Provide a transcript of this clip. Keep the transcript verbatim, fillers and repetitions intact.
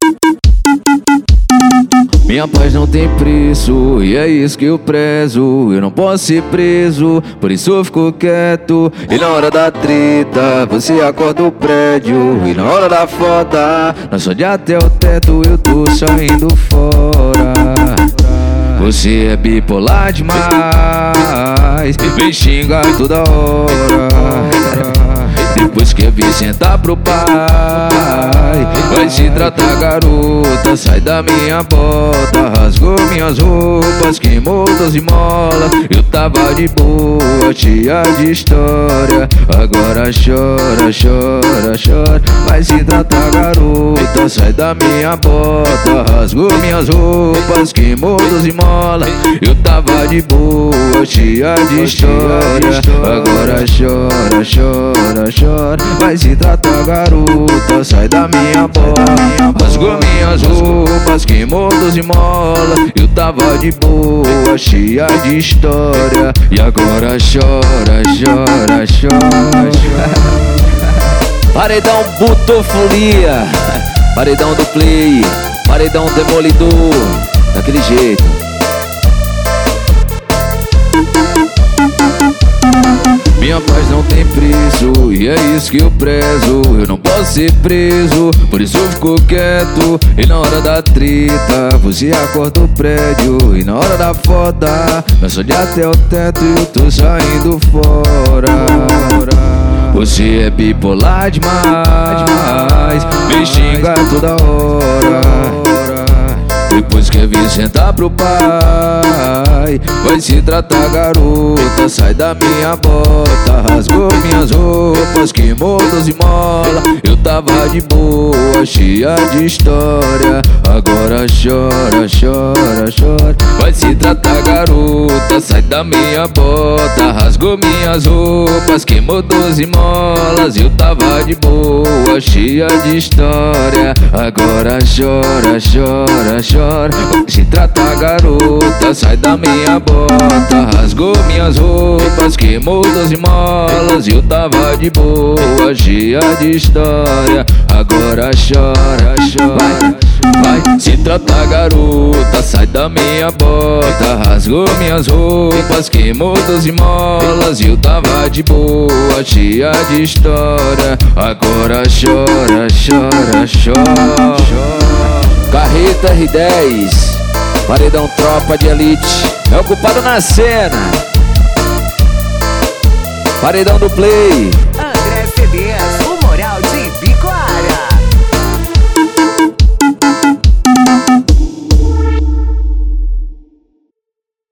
Minha paz não tem preço, e é isso que eu prezo. Eu não posso ser preso, por isso eu fico quieto. E na hora da treta, você acorda o prédio. E na hora da foda, nós só de até o teto, eu tô saindo fora. Você é bipolar demais, vem xingar toda hora. Depois quer vir sentar pro pai, vai se tratar garota. Sai da minha bota, rasgou minhas roupas, queimou doze molas. Eu tava de boa, cheia de história. Agora chora, chora, chora. Vai se tratar garota. Sai da minha bota, rasgou minhas roupas, queimou doze molas. Eu tava de boa, cheia de história. Agora chora, chora, chora. Vai se tratar garota, sai da minha bola. Rasgou minhas roupas, queimou doze molas. Eu tava de boa, cheia de história. E agora chora, chora, chora, chora. Paredão Butofolia, paredão do Play, paredão demolidor, daquele jeito. Minha paz não tem preço, e é isso que eu prezo. Eu não posso ser preso, por isso eu fico quieto. E na hora da treta, você acorda o prédio. E na hora da foda, nós só de até o teto, eu tô saindo fora. Você é bipolar demais, me xinga toda hora. Depois quer vir sentar pro pai, vai se tratar garota. Sai da minha bota, rasgou minhas roupas, queimou doze molas. Eu tava de boa, cheia de história. Agora chora, chora, chora. Vai se tratar garota. Sai da minha bota, rasgou minhas roupas, queimou doze molas. Eu tava de boa, cheia de história. Agora chora, chora, chora. Se tratar garota, sai da minha bota, rasgou minhas roupas, queimou doze molas. Eu tava de boa, cheia de história. Agora chora, chora. Vai, vai, se tratar garota, sai da minha bota, rasgou minhas roupas, queimou doze molas. Eu tava de boa, cheia de história. Agora chora, chora, chora, chora. Carreta R dez, paredão tropa de elite, é ocupado na cena. Paredão do Play,